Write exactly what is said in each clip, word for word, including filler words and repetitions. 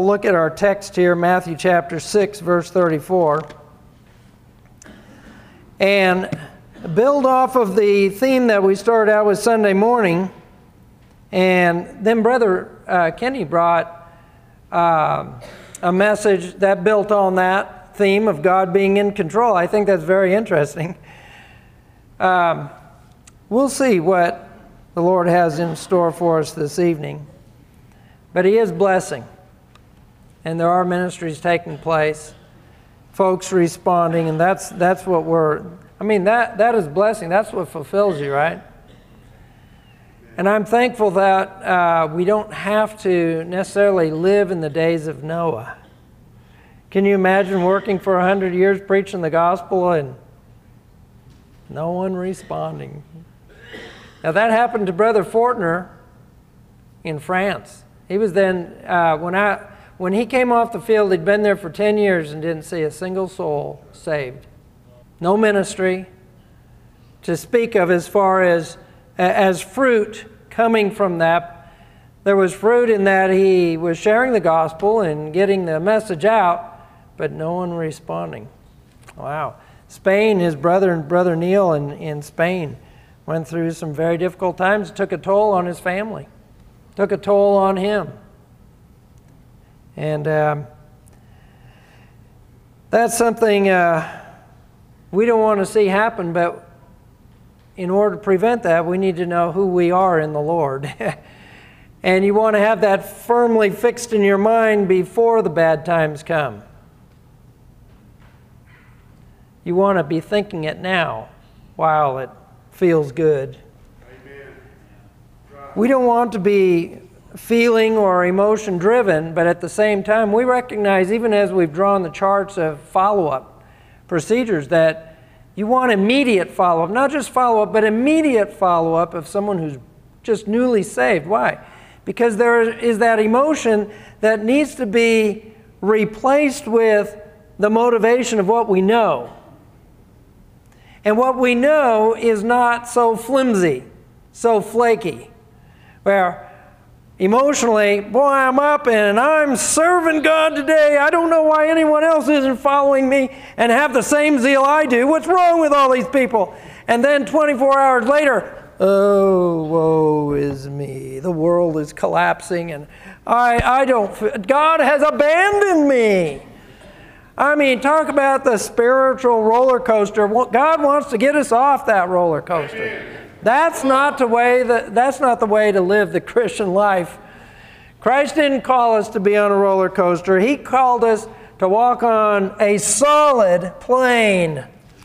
look at our text here, Matthew chapter six, verse thirty-four, and build off of the theme that we started out with Sunday morning. And then Brother uh, Kenny brought uh, a message that built on that theme of God being in control. I think that's very interesting. Um, we'll see what the Lord has in store for us this evening. But He is blessing. And there are ministries taking place, folks responding, and that's that's what we're, I mean, that, that is blessing. That's what fulfills you, right? And I'm thankful that uh, we don't have to necessarily live in the days of Noah. Can you imagine working for a hundred years preaching the gospel and no one responding? Now that happened to Brother Fortner in France. He was then, uh, when I when he came off the field, he'd been there for ten years and didn't see a single soul saved. No ministry to speak of as far as, as fruit coming from that. There was fruit in that he was sharing the gospel and getting the message out, but no one responding. Wow. Spain, his brother and Brother Neil in, in Spain went through some very difficult times. It took a toll on his family. Took a toll on him. And um, that's something uh, we don't want to see happen, but in order to prevent that, we need to know who we are in the Lord. And you want to have that firmly fixed in your mind before the bad times come. You want to be thinking it now while it feels good. Amen. We don't want to be feeling or emotion driven, but at the same time, we recognize, even as we've drawn the charts of follow-up procedures, that you want immediate follow-up, not just follow-up, but immediate follow-up of someone who's just newly saved. Why? Because there is that emotion that needs to be replaced with the motivation of what we know. And what we know is not so flimsy, so flaky. Where emotionally, boy, I'm up and I'm serving God today. I don't know why anyone else isn't following me and have the same zeal I do. What's wrong with all these people? And then twenty-four hours later, oh, woe is me. The world is collapsing and I, I don't, God has abandoned me. I mean, talk about the spiritual roller coaster. God wants to get us off that roller coaster. That's not the way that, that's not the way to live the Christian life. Christ didn't call us to be on a roller coaster. He called us to walk on a solid plane.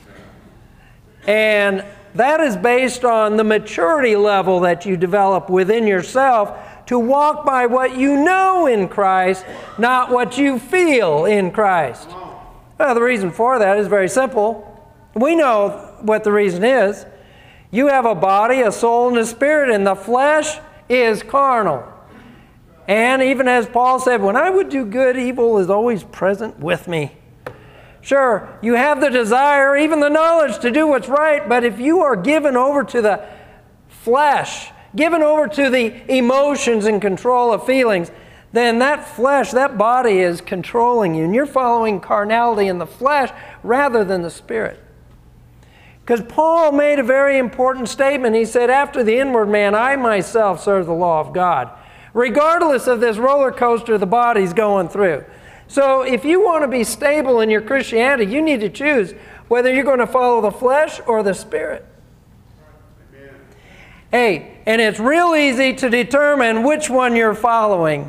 And that is based on the maturity level that you develop within yourself to walk by what you know in Christ, not what you feel in Christ. Well, the reason for that is very simple. We know what the reason is. You have a body, a soul, and a spirit, and the flesh is carnal. And even as Paul said, when I would do good, evil is always present with me. Sure, you have the desire, even the knowledge to do what's right, but if you are given over to the flesh, given over to the emotions and control of feelings, then that flesh, that body is controlling you. And you're following carnality in the flesh rather than the spirit. Because Paul made a very important statement. He said, after the inward man, I myself serve the law of God. Regardless of this roller coaster the body's going through. So if you want to be stable in your Christianity, you need to choose whether you're going to follow the flesh or the spirit. Amen. Hey, and it's real easy to determine which one you're following.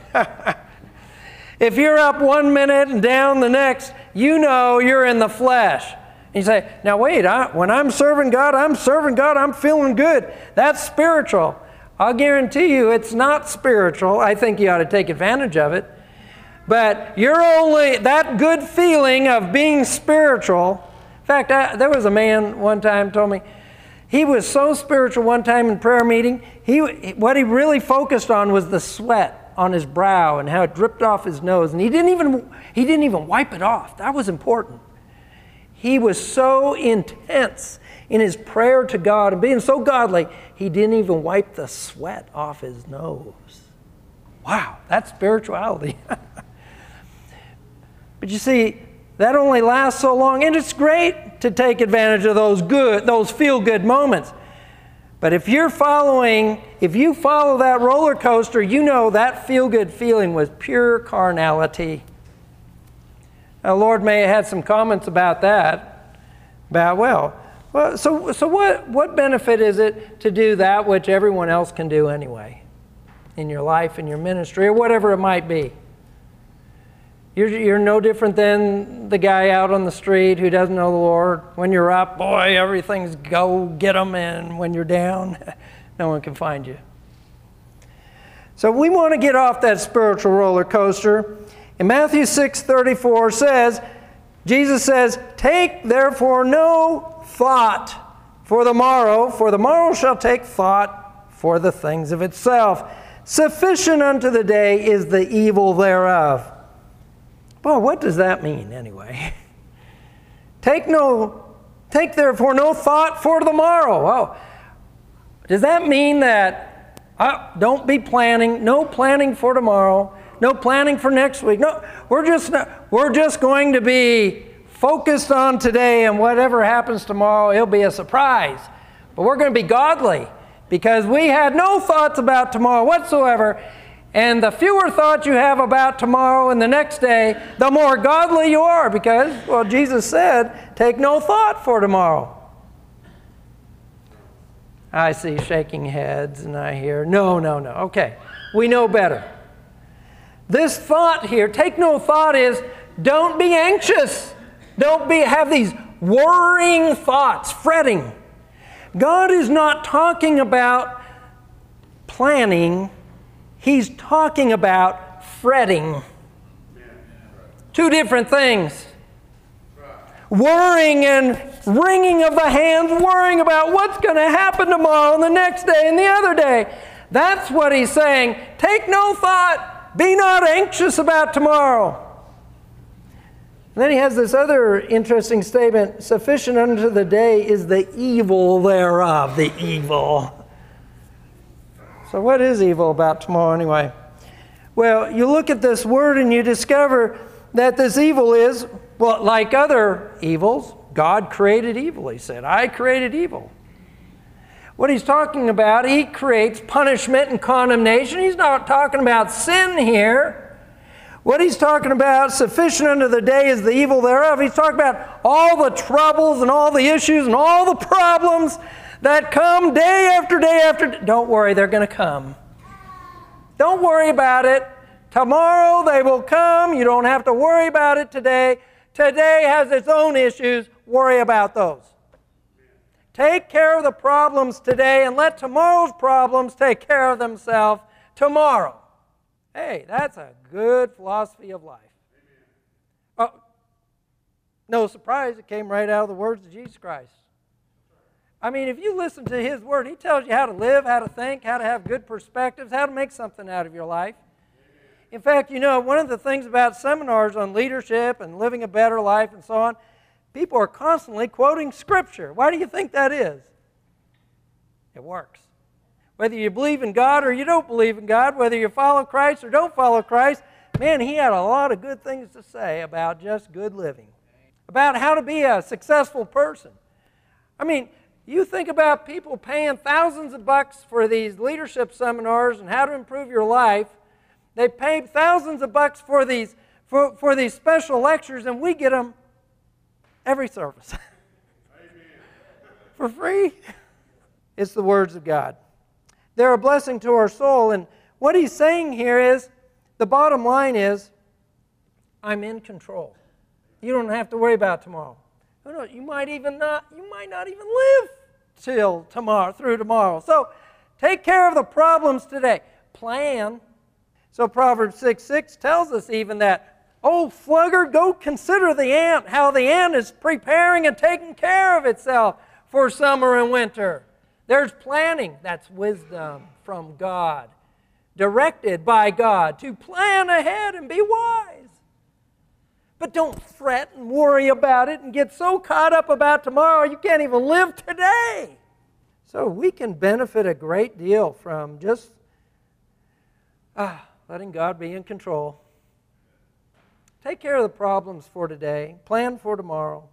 If you're up one minute and down the next, you know you're in the flesh. And you say, now wait, I, when I'm serving God, I'm serving God, I'm feeling good. That's spiritual. I'll guarantee you it's not spiritual. I think you ought to take advantage of it. But you're only, that good feeling of being spiritual. In fact, I, there was a man one time told me, he was so spiritual one time in prayer meeting, he what he really focused on was the sweat on his brow and how it dripped off his nose. And he didn't even he didn't even wipe it off. That was important. He was so intense in his prayer to God and being so godly, he didn't even wipe the sweat off his nose. Wow, that's spirituality. But you see, that only lasts so long, and it's great to take advantage of those good, those feel-good moments. But if you're following, if you follow that roller coaster, you know that feel-good feeling was pure carnality. Now, Lord may have had some comments about that, about, well, well so, so what, what benefit is it to do that which everyone else can do anyway in your life, in your ministry, or whatever it might be? You're, you're no different than the guy out on the street who doesn't know the Lord. When you're up, boy, everything's go get 'em, and when you're down, no one can find you. So we want to get off that spiritual roller coaster. And Matthew six thirty-four says, Jesus says, "Take therefore no thought for the morrow, for the morrow shall take thought for the things of itself. Sufficient unto the day is the evil thereof." Well, what does that mean anyway? Take no, take therefore no thought for the morrow. Oh, does that mean that uh, don't be planning, no planning for tomorrow, no planning for next week? No, we're just we're just going to be focused on today, and whatever happens tomorrow, it'll be a surprise. But we're going to be godly because we had no thoughts about tomorrow whatsoever. And the fewer thoughts you have about tomorrow and the next day, the more godly you are, because, well, Jesus said, take no thought for tomorrow. I see shaking heads, and I hear, no, no, no. Okay, we know better. This thought here, take no thought, is don't be anxious. Don't be have these worrying thoughts, fretting. God is not talking about planning. He's talking about fretting. Two different things. Worrying and wringing of the hands, worrying about what's going to happen tomorrow and the next day and the other day. That's what he's saying. Take no thought. Be not anxious about tomorrow. And then he has this other interesting statement. Sufficient unto the day is the evil thereof. The evil. So what is evil about tomorrow anyway? Well, you look at this word and you discover that this evil is, well, like other evils, God created evil. He said, I created evil. What he's talking about, he creates punishment and condemnation. He's not talking about sin here. What he's talking about, sufficient unto the day is the evil thereof. He's talking about all the troubles and all the issues and all the problems that come day after day after day. Don't worry, they're going to come. Don't worry about it. Tomorrow they will come. You don't have to worry about it today. Today has its own issues. Worry about those. Take care of the problems today and let tomorrow's problems take care of themselves tomorrow. Hey, that's a good philosophy of life. Oh, no surprise, it came right out of the words of Jesus Christ. I mean, if you listen to His Word, He tells you how to live, how to think, how to have good perspectives, how to make something out of your life. In fact, you know, one of the things about seminars on leadership and living a better life and so on, people are constantly quoting Scripture. Why do you think that is? It works. Whether you believe in God or you don't believe in God, whether you follow Christ or don't follow Christ, man, He had a lot of good things to say about just good living, about how to be a successful person. I mean, you think about people paying thousands of bucks for these leadership seminars and how to improve your life. They pay thousands of bucks for these, for, for these special lectures, and we get them every service. For free. It's the words of God. They're a blessing to our soul. And what he's saying here is, the bottom line is, I'm in control. You don't have to worry about tomorrow. No, no, you might even not, you might not even live till tomorrow, through tomorrow. So take care of the problems today. Plan. So Proverbs six six tells us even that, oh, sluggard, go consider the ant, how the ant is preparing and taking care of itself for summer and winter. There's planning. That's wisdom from God, directed by God to plan ahead and be wise. But don't fret and worry about it and get so caught up about tomorrow you can't even live today. So we can benefit a great deal from just ah, letting God be in control. take care of the problems for today, plan for tomorrow.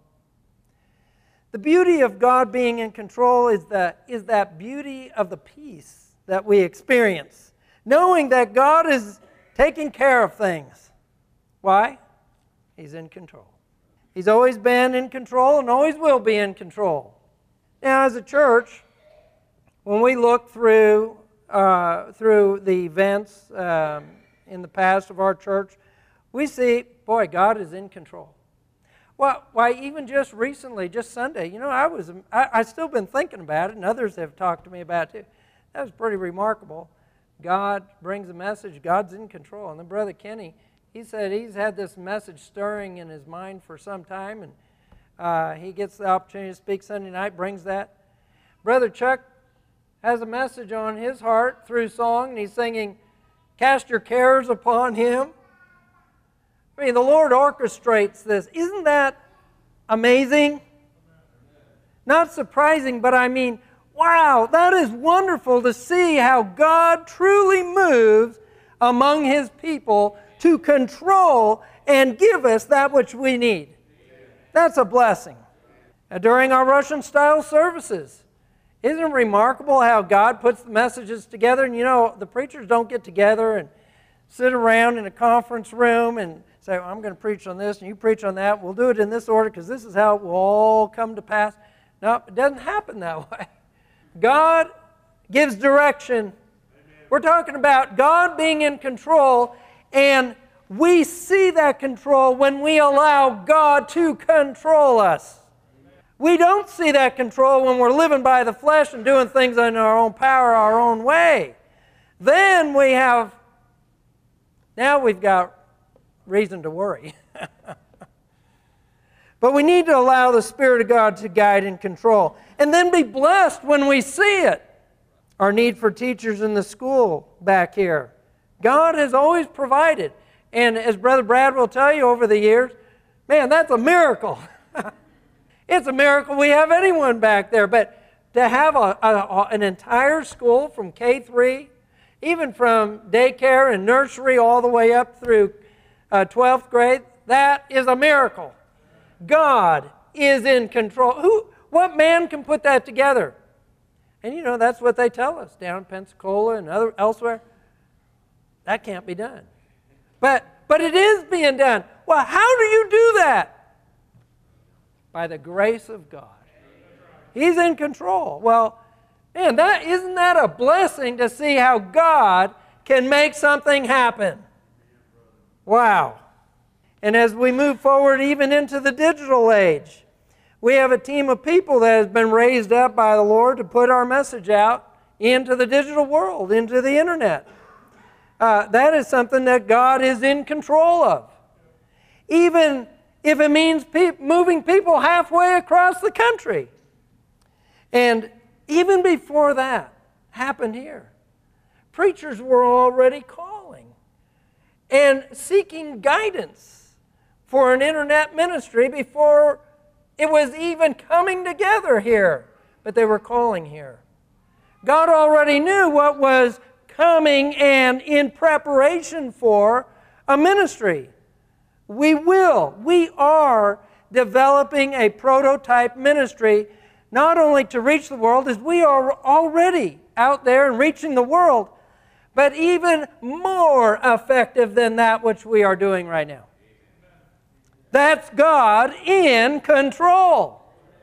The beauty of God being in control is that, is that beauty of the peace that we experience, knowing that God is taking care of things. Why? He's in control. He's always been in control and always will be in control. Now, as a church, when we look through uh, through the events um, in the past of our church, we see, boy, God is in control. Well, why even just recently, just Sunday, you know, I was I, I still been thinking about it, and others have talked to me about it too. That was pretty remarkable. God brings a message. God's in control. And then Brother Kenny, he said he's had this message stirring in his mind for some time, and uh, he gets the opportunity to speak Sunday night, brings that. Brother Chuck has a message on his heart through song, and he's singing, "Cast your cares upon Him." I mean, the Lord orchestrates this. Isn't that amazing? Not surprising, but I mean, wow, that is wonderful to see how God truly moves among His people to control and give us that which we need. That's a blessing. Now, during our Russian-style services, isn't it remarkable how God puts the messages together? And you know, the preachers don't get together and sit around in a conference room and say, well, I'm going to preach on this and you preach on that. We'll do it in this order because this is how it will all come to pass. No, it doesn't happen that way. God gives direction. Amen. We're talking about God being in control, and we see that control when we allow God to control us. Amen. We don't see that control when we're living by the flesh and doing things in our own power, our own way. Then we have, now we've got reason to worry. But we need to allow the Spirit of God to guide and control. And then be blessed when we see it. Our need for teachers in the school back here. God has always provided. And as Brother Brad will tell you over the years, man, that's a miracle. It's a miracle we have anyone back there. But to have a, a, an entire school from K three, even from daycare and nursery all the way up through uh, twelfth grade, that is a miracle. God is in control. Who, what man can put that together? And you know, that's what they tell us down in Pensacola and other, elsewhere. That can't be done. But, but it is being done. Well, how do you do that? By the grace of God. He's in control. Well, man, that, isn't that a blessing to see how God can make something happen? Wow. And as we move forward even into the digital age, we have a team of people that has been raised up by the Lord to put our message out into the digital world, into the internet. Uh, that is something that God is in control of. Even if it means pe- moving people halfway across the country. And even before that happened here, preachers were already calling and seeking guidance for an internet ministry before it was even coming together here. But they were calling here. God already knew what was coming and in preparation for a ministry. We will, we are developing a prototype ministry not only to reach the world, as we are already out there and reaching the world, but even more effective than that which we are doing right now. That's God in control.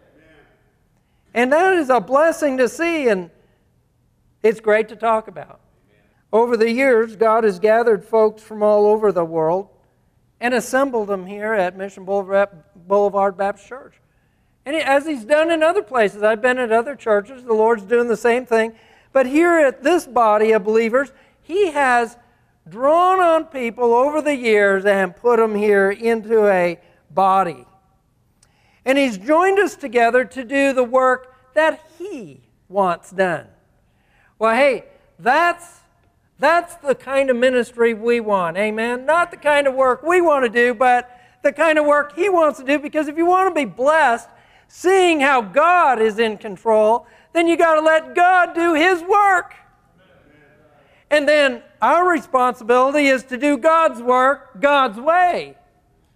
And that is a blessing to see, and it's great to talk about. Over the years, God has gathered folks from all over the world and assembled them here at Mission Boulevard Baptist Church. And as He's done in other places, I've been at other churches, the Lord's doing the same thing. But here at this body of believers, He has drawn on people over the years and put them here into a body. And He's joined us together to do the work that He wants done. Well, hey, that's, that's the kind of ministry we want, amen? Not the kind of work we want to do, but the kind of work He wants to do, because if you want to be blessed, seeing how God is in control, then you got to let God do His work. And then our responsibility is to do God's work God's way.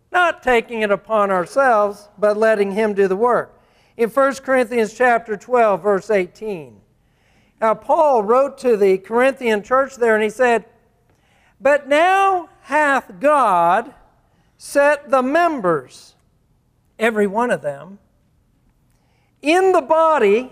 not taking it upon ourselves, but letting Him do the work. In First Corinthians chapter twelve, verse eighteen, now Paul wrote to the Corinthian church there, and he said, "But now hath God set the members, every one of them, in the body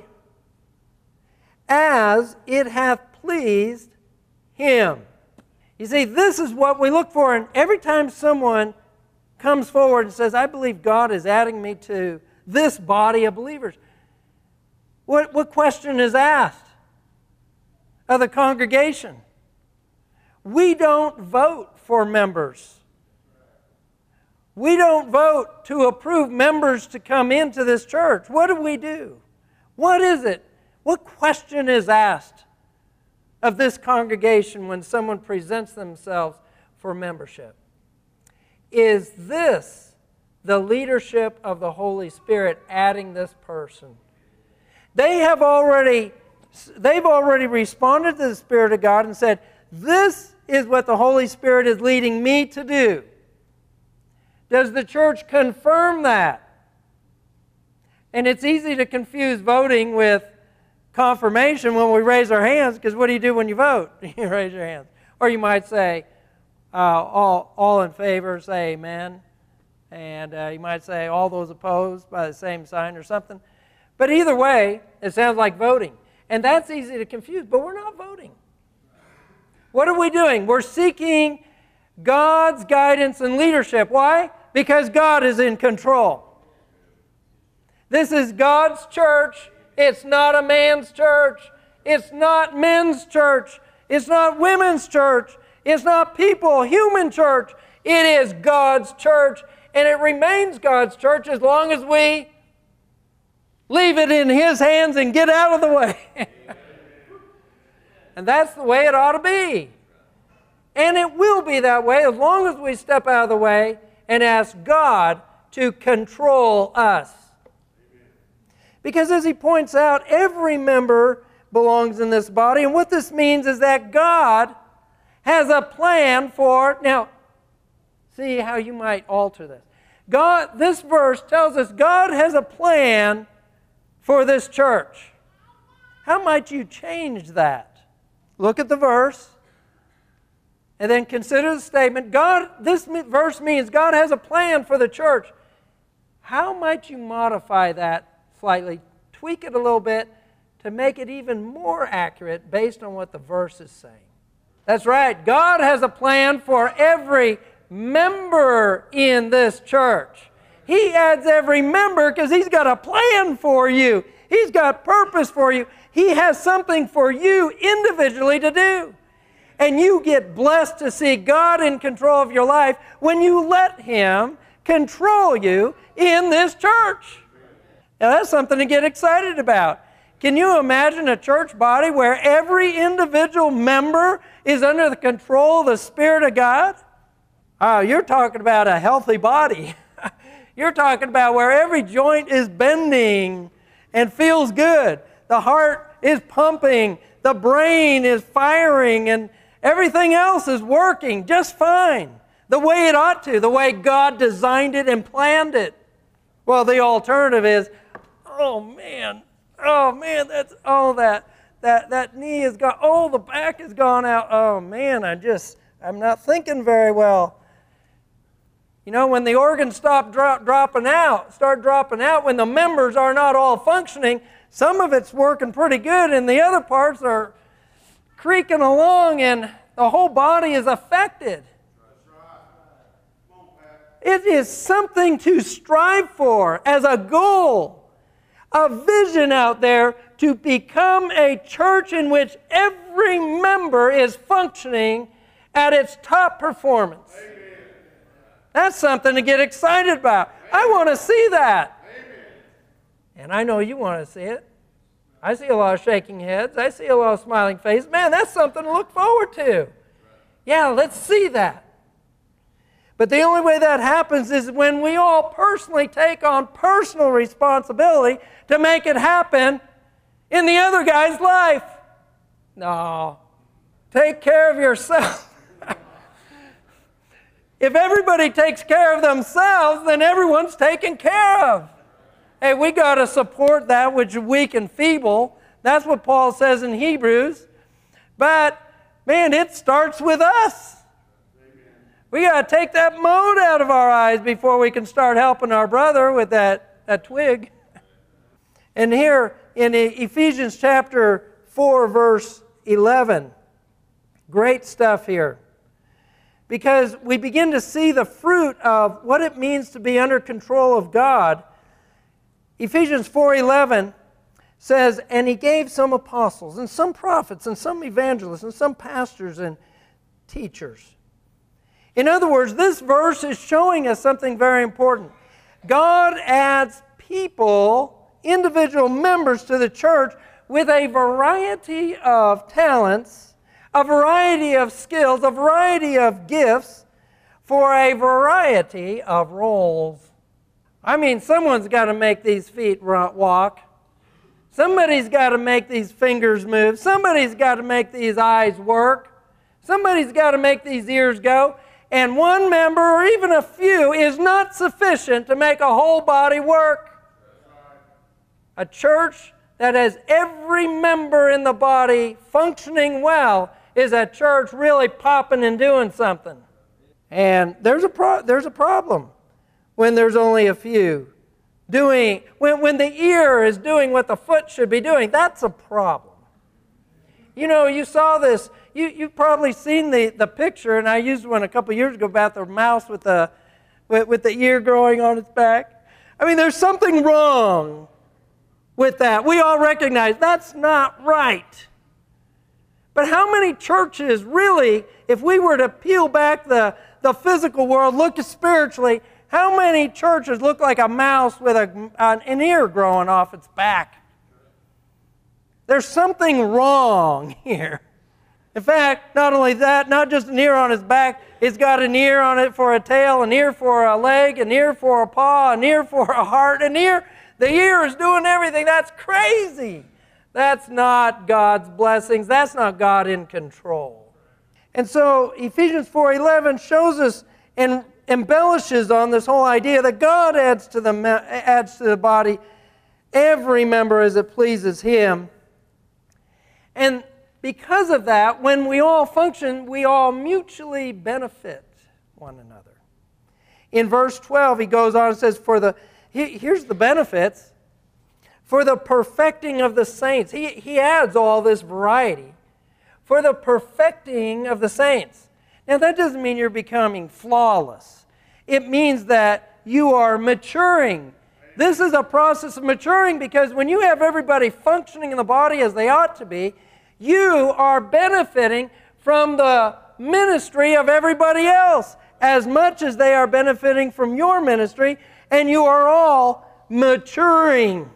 as it hath pleased Him." You see, this is what we look for, and every time someone comes forward and says, "I believe God is adding me to this body of believers," what, what question is asked of the congregation? We don't vote for members. We don't vote to approve members to come into this church. What do we do? What is it? What question is asked of this congregation when someone presents themselves for membership? Is this the leadership of the Holy Spirit adding this person? They have already, they've already responded to the Spirit of God and said, "This is what the Holy Spirit is leading me to do." Does the church confirm that? And it's easy to confuse voting with confirmation when we raise our hands, because what do you do when you vote? You raise your hands. Or you might say, uh, all, all in favor, say amen. And uh, you might say all those opposed by the same sign or something. But either way, it sounds like voting. And that's easy to confuse, but we're not voting. What are we doing? We're seeking God's guidance and leadership. Why? Because God is in control. This is God's church. It's not a man's church. It's not men's church. It's not women's church. It's not people, human church. It is God's church, and it remains God's church as long as we leave it in His hands and get out of the way. And that's the way it ought to be. And it will be that way as long as we step out of the way and ask God to control us. Because as he points out, every member belongs in this body. And what this means is that God has a plan for... Now, see how you might alter this. God, this verse tells us God has a plan for this church. How might you change that? Look at the verse. And then consider the statement. God, this verse means God has a plan for the church. How might you modify that slightly, tweak it a little bit to make it even more accurate based on what the verse is saying? That's right. God has a plan for every member in this church. He adds every member because He's got a plan for you. He's got purpose for you. He has something for you individually to do. And you get blessed to see God in control of your life when you let Him control you in this church. Now that's something to get excited about. Can you imagine a church body where every individual member is under the control of the Spirit of God? Oh, you're talking about a healthy body. You're talking about where every joint is bending and feels good. The heart is pumping. The brain is firing, and everything else is working just fine, the way it ought to, the way God designed it and planned it. Well, the alternative is, oh man, oh man, that's oh that that that knee is gone, oh the back has gone out, oh man, I just I'm not thinking very well. You know, when the organs stop drop, dropping out, start dropping out, when the members are not all functioning, some of it's working pretty good, and the other parts are creaking along, and the whole body is affected. It is something to strive for as a goal, a vision out there to become a church in which every member is functioning at its top performance. Amen. That's something to get excited about. Amen. I want to see that. Amen. And I know you want to see it. I see a lot of shaking heads. I see a lot of smiling faces. Man, that's something to look forward to. Yeah, let's see that. But the only way that happens is when we all personally take on personal responsibility to make it happen in the other guy's life. No. Take care of yourself. If everybody takes care of themselves, then everyone's taken care of. Hey, we got to support that which is weak and feeble. That's what Paul says in Hebrews. But, man, it starts with us. We got to take that mote out of our eyes before we can start helping our brother with that, that twig. And here in Ephesians chapter four, verse eleven, great stuff here. Because we begin to see the fruit of what it means to be under control of God. Ephesians four eleven says, and he gave some apostles, and some prophets, and some evangelists, and some pastors and teachers. In other words, this verse is showing us something very important. God adds people, individual members to the church with a variety of talents, a variety of skills, a variety of gifts for a variety of roles. I mean, someone's got to make these feet walk. Somebody's got to make these fingers move. Somebody's got to make these eyes work. Somebody's got to make these ears go. And one member, or even a few, is not sufficient to make a whole body work. A church that has every member in the body functioning well is a church really popping and doing something. And there's a pro- there's a problem when there's only a few doing, when, when the ear is doing what the foot should be doing. That's a problem. You know, you saw this, you, you've probably seen the, the picture, and I used one a couple years ago about the mouse with the, with, with the ear growing on its back. I mean, there's something wrong with that. We all recognize that's not right. But how many churches really, if we were to peel back the, the physical world, look spiritually, how many churches look like a mouse with a, an ear growing off its back? There's something wrong here. In fact, not only that, not just an ear on his back, it's got an ear on it for a tail, an ear for a leg, an ear for a paw, an ear for a heart, an ear. The ear is doing everything. That's crazy. That's not God's blessings. That's not God in control. And so Ephesians four eleven shows us and embellishes on this whole idea that God adds to the adds to the body every member as it pleases Him. And because of that, when we all function, we all mutually benefit one another. In verse twelve, he goes on and says, "For the he, here's the benefits for the perfecting of the saints." He he adds all this variety for the perfecting of the saints. Now that doesn't mean you're becoming flawless. It means that you are maturing. This is a process of maturing because when you have everybody functioning in the body as they ought to be, you are benefiting from the ministry of everybody else as much as they are benefiting from your ministry, and you are all maturing.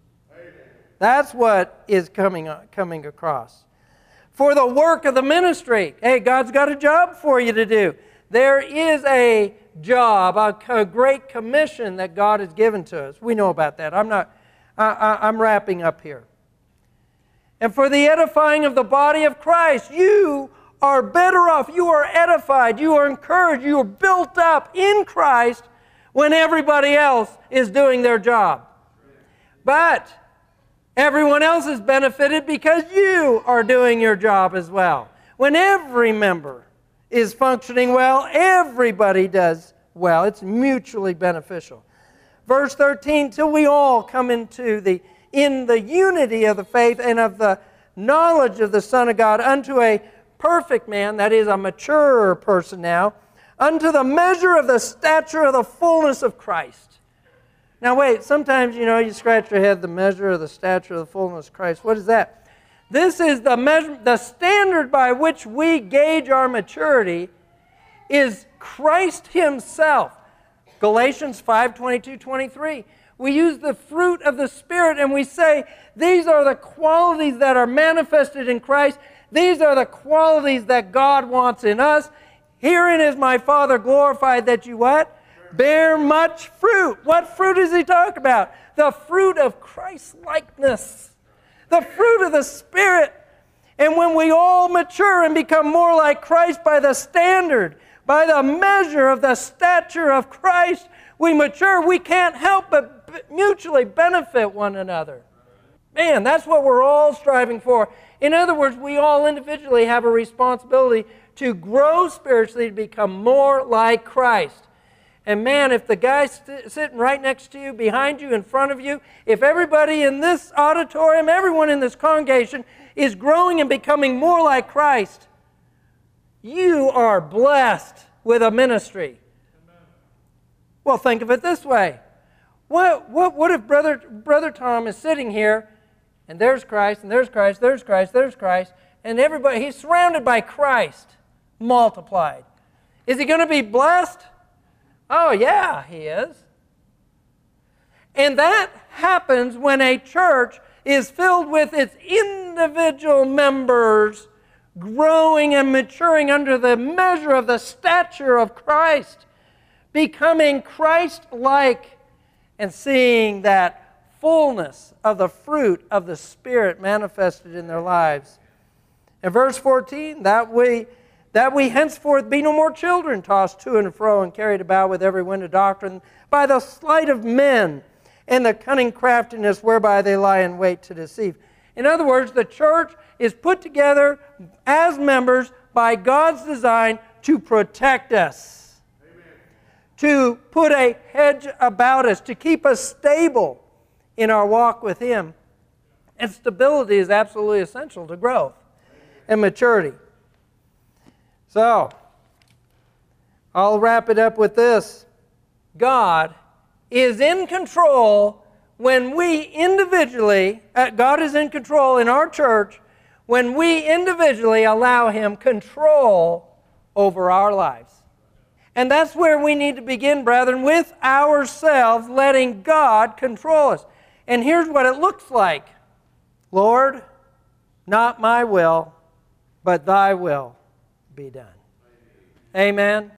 That's what is coming, coming across. For the work of the ministry. Hey, God's got a job for you to do. There is a job, a, a great commission that God has given to us. We know about that. I'm not, I, I, I'm wrapping up here. And for the edifying of the body of Christ, you are better off. You are edified. You are encouraged. You are built up in Christ when everybody else is doing their job. But everyone else is benefited because you are doing your job as well. When every member is functioning well, everybody does well. It's mutually beneficial. Verse thirteen, till we all come into the in the unity of the faith and of the knowledge of the Son of God, unto a perfect man, that is a mature person now, unto the measure of the stature of the fullness of Christ. Now wait, sometimes, you know, you scratch your head, the measure of the stature of the fullness of Christ. What is that? This is the measure, the standard by which we gauge our maturity is Christ Himself. Galatians five, twenty-two, twenty-three. We use the fruit of the Spirit and we say, these are the qualities that are manifested in Christ. These are the qualities that God wants in us. Herein is my Father glorified that you what? Bear much fruit. What fruit is He talking about? The fruit of Christ-likeness. The fruit of the Spirit. And when we all mature and become more like Christ by the standard, by the measure of the stature of Christ, we mature. We can't help but mutually benefit one another. Man, that's what we're all striving for. In other words, we all individually have a responsibility to grow spiritually, to become more like Christ. And man, if the guy st- sitting right next to you, behind you, in front of you, if everybody in this auditorium, everyone in this congregation is growing and becoming more like Christ, you are blessed with a ministry. Amen. Well, think of it this way. What, what, what if Brother, Brother Tom is sitting here, and there's Christ, and there's Christ, there's Christ, there's Christ, and everybody, he's surrounded by Christ multiplied. Is he going to be blessed? Oh, yeah, he is. And that happens when a church is filled with its individual members growing and maturing under the measure of the stature of Christ, becoming Christ-like and seeing that fullness of the fruit of the Spirit manifested in their lives. In verse fourteen, that we that we henceforth be no more children, tossed to and fro and carried about with every wind of doctrine, by the sleight of men and the cunning craftiness whereby they lie in wait to deceive. In other words, the church is put together as members by God's design to protect us, Amen. To put a hedge about us, to keep us stable in our walk with Him. And stability is absolutely essential to growth and maturity. So, I'll wrap it up with this. God is in control when we individually, uh, God is in control in our church when we individually allow Him control over our lives. And that's where we need to begin, brethren, with ourselves letting God control us. And here's what it looks like. Lord, not my will, but thy will be done. Amen.